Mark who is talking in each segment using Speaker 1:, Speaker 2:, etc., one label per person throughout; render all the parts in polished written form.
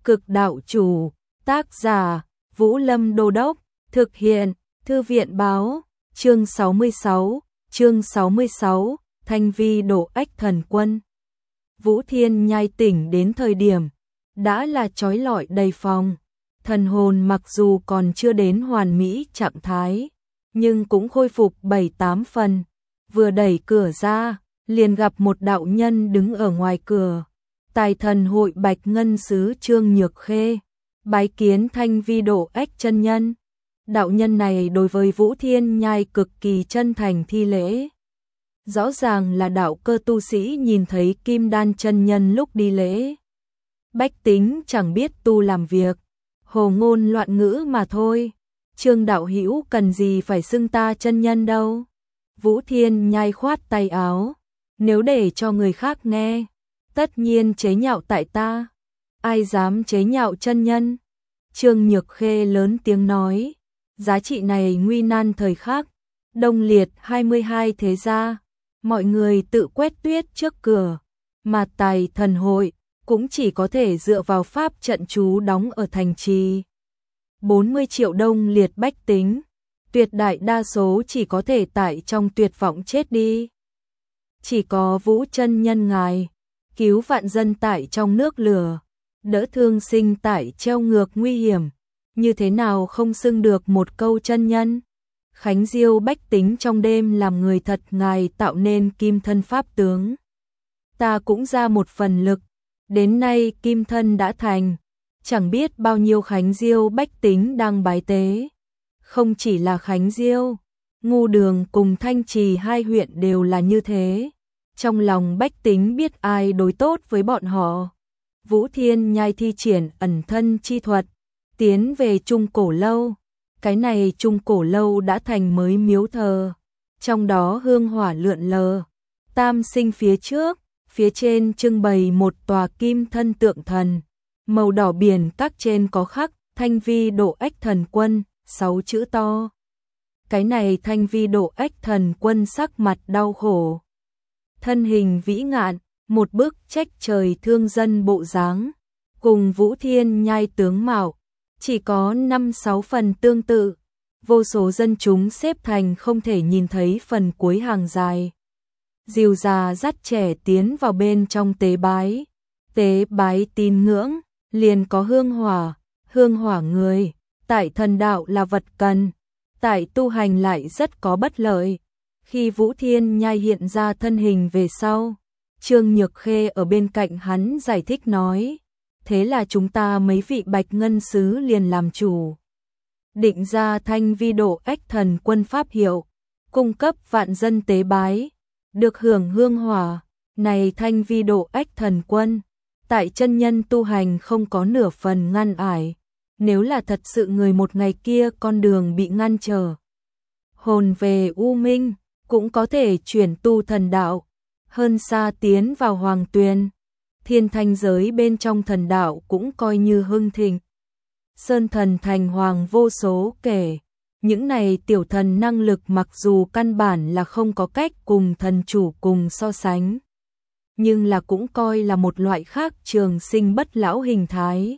Speaker 1: Cực đạo chủ, tác giả, Vũ Lâm Đô Đốc, thực hiện, Thư viện báo, chương 66, Thanh Vi độ ách thần quân. Vũ Thiên Nhai tỉnh đến thời điểm, đã là trói lọi đầy phòng, thần hồn mặc dù còn chưa đến hoàn mỹ trạng thái, nhưng cũng khôi phục 7-8 phần, vừa đẩy cửa ra, liền gặp một đạo nhân đứng ở ngoài cửa. Tài thần hội Bạch Ngân Sứ Trương Nhược Khê, bái kiến Thanh Vi độ ách chân nhân. Đạo nhân này đối với Vũ Thiên Nhai cực kỳ chân thành thi lễ. Rõ ràng là đạo cơ tu sĩ nhìn thấy Kim Đan chân nhân lúc đi lễ. Bách tính chẳng biết tu làm việc, hồ ngôn loạn ngữ mà thôi. Trương đạo hữu cần gì phải xưng ta chân nhân đâu. Vũ Thiên Nhai khoát tay áo, nếu để cho người khác nghe, tất nhiên chế nhạo tại ta. Ai dám chế nhạo chân nhân? Trương Nhược Khê lớn tiếng nói, giá trị này nguy nan thời khắc, đông liệt 22 thế gia, mọi người tự quét tuyết trước cửa, mà Tài thần hội cũng chỉ có thể dựa vào pháp trận chú đóng ở thành trì. 40 triệu đông liệt bách tính, tuyệt đại đa số chỉ có thể tại trong tuyệt vọng chết đi. Chỉ có Vũ chân nhân ngài, cứu vạn dân tại trong nước lửa, đỡ thương sinh tại treo ngược nguy hiểm, như thế nào không xưng được một câu chân nhân. Khánh Diêu bách tính trong đêm làm người thật, ngài tạo nên kim thân pháp tướng. Ta cũng ra một phần lực, đến nay kim thân đã thành, chẳng biết bao nhiêu Khánh Diêu bách tính đang bái tế. Không chỉ là Khánh Diêu, Ngu Đường cùng Thanh Trì hai huyện đều là như thế. Trong lòng bách tính biết ai đối tốt với bọn họ. Vũ Thiên Nhai thi triển ẩn thân chi thuật, tiến về Trung Cổ Lâu. Cái này Trung Cổ Lâu đã thành mới miếu thờ, trong đó hương hỏa lượn lờ. Tam sinh phía trước, phía trên trưng bày một tòa kim thân tượng thần, màu đỏ biển các trên có khắc Thanh Vi độ ách thần quân, 6 chữ to. Cái này Thanh Vi độ ách thần quân sắc mặt đau khổ, thân hình vĩ ngạn, một bức trách trời thương dân bộ dáng, cùng Vũ Thiên Nhai tướng mạo chỉ có 5-6 phần tương tự. Vô số dân chúng xếp thành không thể nhìn thấy phần cuối hàng dài. Dìu già dắt trẻ tiến vào bên trong tế bái. Tế bái tín ngưỡng, liền có hương hỏa người, tại thần đạo là vật cần, tại tu hành lại rất có bất lợi. Khi Vũ Thiên Nhai hiện ra thân hình về sau, Trương Nhược Khê ở bên cạnh hắn giải thích nói, thế là chúng ta mấy vị Bạch Ngân Sứ liền làm chủ, định ra Thanh Vi độ ách thần quân pháp hiệu, cung cấp vạn dân tế bái, được hưởng hương hỏa. Này Thanh Vi độ ách thần quân, tại chân nhân tu hành không có nửa phần ngăn ải, nếu là thật sự người một ngày kia con đường bị ngăn trở, hồn về u minh, cũng có thể chuyển tu thần đạo, hơn xa tiến vào hoàng tuyền. Thiên thanh giới bên trong thần đạo cũng coi như hưng thịnh. Sơn thần thành hoàng vô số kể, những này tiểu thần năng lực mặc dù căn bản là không có cách cùng thần chủ cùng so sánh, nhưng là cũng coi là một loại khác trường sinh bất lão hình thái.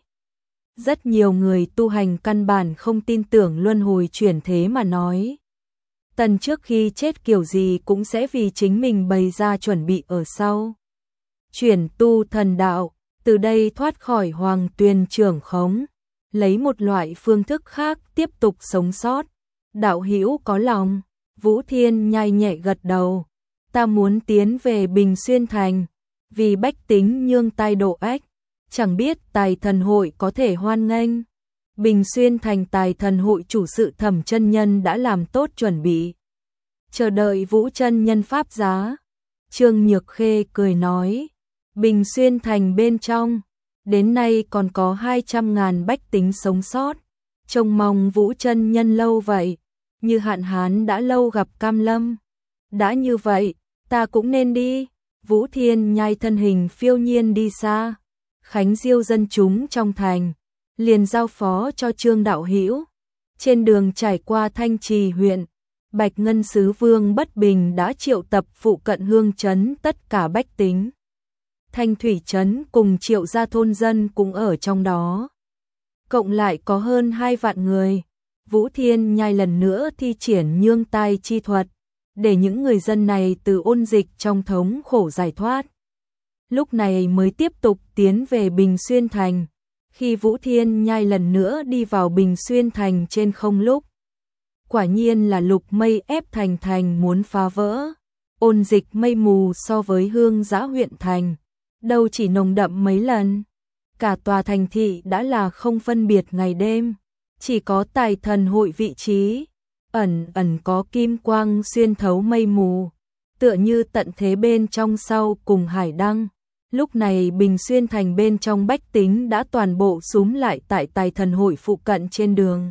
Speaker 1: Rất nhiều người tu hành căn bản không tin tưởng luân hồi chuyển thế mà nói. Tần trước khi chết kiểu gì cũng sẽ vì chính mình bày ra chuẩn bị ở sau. Chuyển tu thần đạo, từ đây thoát khỏi hoàng tuyền trưởng khống, lấy một loại phương thức khác tiếp tục sống sót. Đạo hữu có lòng, Vũ Thiên Nhai nhẹ gật đầu, ta muốn tiến về Bình Xuyên Thành, vì bách tính nhương tai độ ách, chẳng biết Tài thần hội có thể hoan nghênh. Bình Xuyên Thành Tài thần hội chủ sự Thẩm chân nhân đã làm tốt chuẩn bị, chờ đợi Vũ chân nhân pháp giá. Trương Nhược Khê cười nói, Bình Xuyên Thành bên trong, đến nay còn có 200.000 bách tính sống sót, trông mong Vũ chân nhân lâu vậy, như hạn hán đã lâu gặp cam lâm. Đã như vậy, ta cũng nên đi. Vũ Thiên Nhai thân hình phiêu nhiên đi xa, Khánh Diêu dân chúng trong thành liền giao phó cho Trương đạo hữu. Trên đường trải qua Thanh Trì huyện, Bạch Ngân Sứ Vương Bất Bình đã triệu tập phụ cận hương trấn tất cả bách tính. Thanh Thủy Trấn cùng Triệu gia thôn dân cũng ở trong đó. Cộng lại có hơn 2 vạn người. Vũ Thiên Nhai lần nữa thi triển nhương tai chi thuật, để những người dân này từ ôn dịch trong thống khổ giải thoát. Lúc này mới tiếp tục tiến về Bình Xuyên Thành. Khi Vũ Thiên Nhai lần nữa đi vào Bình Xuyên Thành trên không lúc, quả nhiên là lục mây ép thành muốn phá vỡ. Ôn dịch mây mù so với Hương Giã huyện thành, đâu chỉ nồng đậm mấy lần. Cả tòa thành thị đã là không phân biệt ngày đêm, chỉ có Tài Thần hội vị trí, ẩn ẩn có kim quang xuyên thấu mây mù, tựa như tận thế bên trong sau cùng hải đăng. Lúc này Bình Xuyên Thành bên trong bách tính đã toàn bộ xúm lại tại Tài Thần hội phụ cận trên đường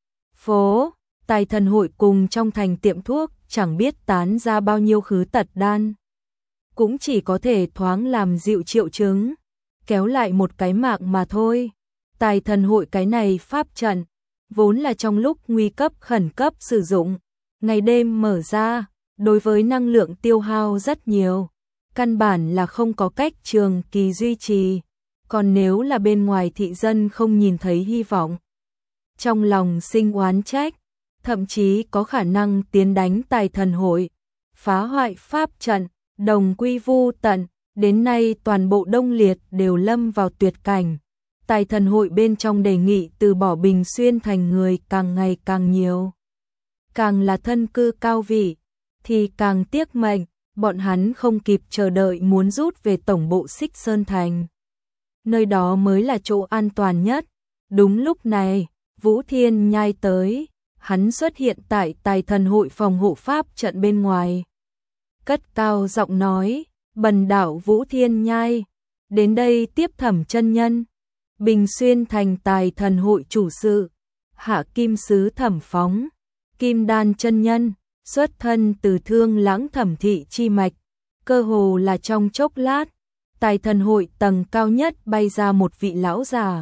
Speaker 1: phố. Tài Thần hội cùng trong thành tiệm thuốc chẳng biết tán ra bao nhiêu khứ tật đan, cũng chỉ có thể thoáng làm dịu triệu chứng, kéo lại một cái mạng mà thôi. Tài Thần hội cái này pháp trận, vốn là trong lúc nguy cấp khẩn cấp sử dụng, ngày đêm mở ra, đối với năng lượng tiêu hao rất nhiều, căn bản là không có cách trường kỳ duy trì, còn nếu là bên ngoài thị dân không nhìn thấy hy vọng, trong lòng sinh oán trách, thậm chí có khả năng tiến đánh Tài Thần hội, phá hoại pháp trận, đồng quy vu tận. Đến nay toàn bộ Đông Liệt đều lâm vào tuyệt cảnh. Tài Thần hội bên trong đề nghị từ bỏ Bình Xuyên Thành người càng ngày càng nhiều. Càng là thân cư cao vị, thì càng tiếc mệnh, bọn hắn không kịp chờ đợi muốn rút về tổng bộ Xích Sơn Thành. Nơi đó mới là chỗ an toàn nhất. Đúng lúc này, Vũ Thiên Nhai tới, hắn xuất hiện tại Tài Thần hội phòng hộ pháp trận bên ngoài. Cất cao giọng nói, bần đạo Vũ Thiên Nhai, đến đây tiếp thẩm chân nhân. Bình Xuyên Thành Tài Thần hội chủ sự, Hạ Kim Sứ Thẩm Phóng, Kim Đan chân nhân, xuất thân từ Thương Lãng Thẩm thị chi mạch, cơ hồ là trong chốc lát, Tài Thần hội tầng cao nhất bay ra một vị lão già.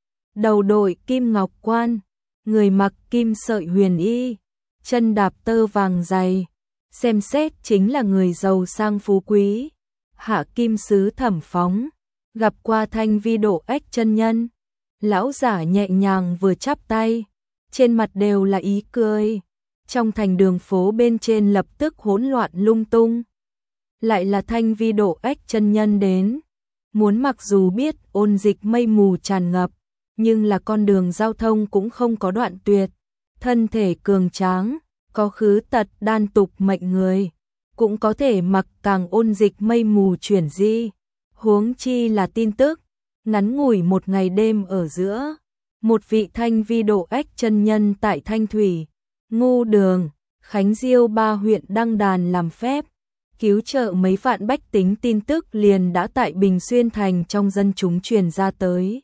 Speaker 1: Đầu đội kim ngọc quan, người mặc kim sợi huyền y, chân đạp tơ vàng dày, xem xét chính là người giàu sang phú quý. Hạ Kim Sứ Thẩm Phóng gặp qua Thanh Vi Độ Ách chân nhân, lão giả nhẹ nhàng vừa chắp tay, trên mặt đều là ý cười. Trong thành đường phố bên trên lập tức hỗn loạn lung tung. Lại là Thanh Vi Độ Ách chân nhân đến, muốn mặc dù biết ôn dịch mây mù tràn ngập, nhưng là con đường giao thông cũng không có đoạn tuyệt, thân thể cường tráng, có khứ tật đan tục mệnh người, cũng có thể mặc càng ôn dịch mây mù chuyển di. Huống chi là tin tức, ngắn ngủi một ngày đêm ở giữa, một vị Thanh Vi Độ Ách chân nhân tại Thanh Thủy, Ngô Đường, Khánh Diêu ba huyện đăng đàn làm phép, cứu trợ mấy vạn bách tính tin tức liền đã tại Bình Xuyên Thành trong dân chúng truyền ra tới.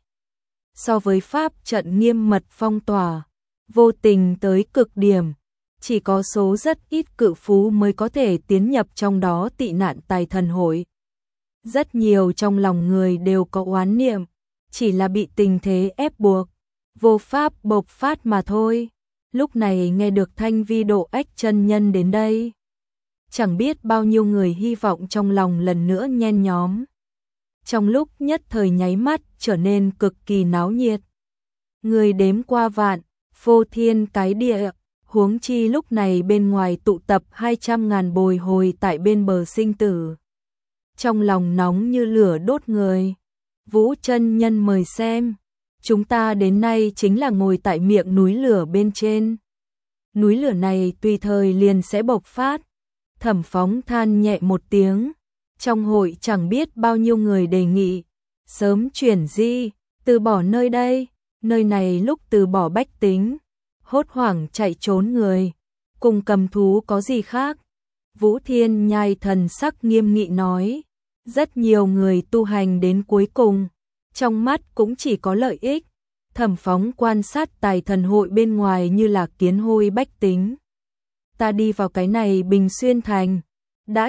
Speaker 1: So với pháp trận nghiêm mật phong tỏa, vô tình tới cực điểm, chỉ có số rất ít cự phú mới có thể tiến nhập trong đó tị nạn Tài Thần hội. Rất nhiều trong lòng người đều có oán niệm, chỉ là bị tình thế ép buộc, vô pháp bộc phát mà thôi. Lúc này nghe được Thanh Vi Độ Ách chân nhân đến đây, chẳng biết bao nhiêu người hy vọng trong lòng lần nữa nhen nhóm. Trong lúc nhất thời nháy mắt trở nên cực kỳ náo nhiệt. Người đếm qua vạn, phô thiên cái địa, huống chi lúc này bên ngoài tụ tập 200.000 bồi hồi tại bên bờ sinh tử. Trong lòng nóng như lửa đốt người. Vũ chân nhân mời xem, chúng ta đến nay chính là ngồi tại miệng núi lửa bên trên. Núi lửa này tùy thời liền sẽ bộc phát. Thẩm Phóng than nhẹ một tiếng, trong hội chẳng biết bao nhiêu người đề nghị sớm chuyển di, từ bỏ nơi đây. Nơi này lúc từ bỏ bách tính, hốt hoảng chạy trốn người, cùng cầm thú có gì khác. Vũ Thiên Nhai thần sắc nghiêm nghị nói, rất nhiều người tu hành đến cuối cùng, trong mắt cũng chỉ có lợi ích. Thẩm Phóng quan sát Tài Thần hội bên ngoài như là kiến hôi bách tính. Ta đi vào cái này Bình Xuyên Thành, đã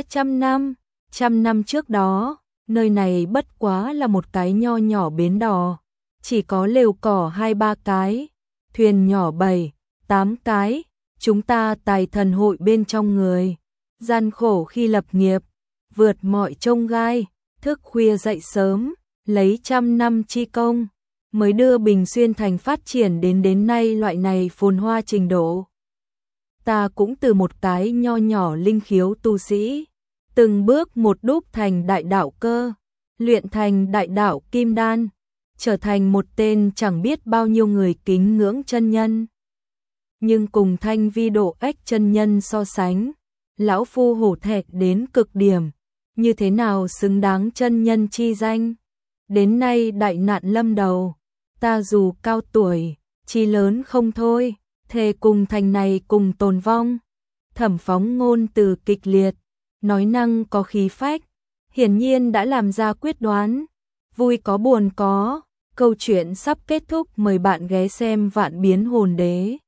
Speaker 1: 100 năm trước đó, nơi này bất quá là một cái nho nhỏ bến đò, chỉ có lều cỏ 2-3 cái, thuyền nhỏ 7-8 cái, chúng ta Tài Thần hội bên trong người, gian khổ khi lập nghiệp, vượt mọi chông gai, thức khuya dậy sớm, lấy trăm năm chi công, mới đưa Bình Xuyên thành phát triển đến nay loại này phồn hoa trình độ. Ta cũng từ một cái nho nhỏ linh khiếu tu sĩ, từng bước một đúc thành đại đạo cơ, luyện thành đại đạo kim đan, trở thành một tên chẳng biết bao nhiêu người kính ngưỡng chân nhân. Nhưng cùng Thanh Vi Độ Ách chân nhân so sánh, lão phu hổ thẹn đến cực điểm, như thế nào xứng đáng chân nhân chi danh. Đến nay đại nạn lâm đầu, ta dù cao tuổi, chí lớn không thôi, thề cùng thành này cùng tồn vong. Thẩm Phóng ngôn từ kịch liệt, nói năng có khí phách, hiển nhiên đã làm ra quyết đoán. Vui có buồn có, câu chuyện sắp kết thúc, mời bạn ghé xem Vạn Biến Hồn Đế.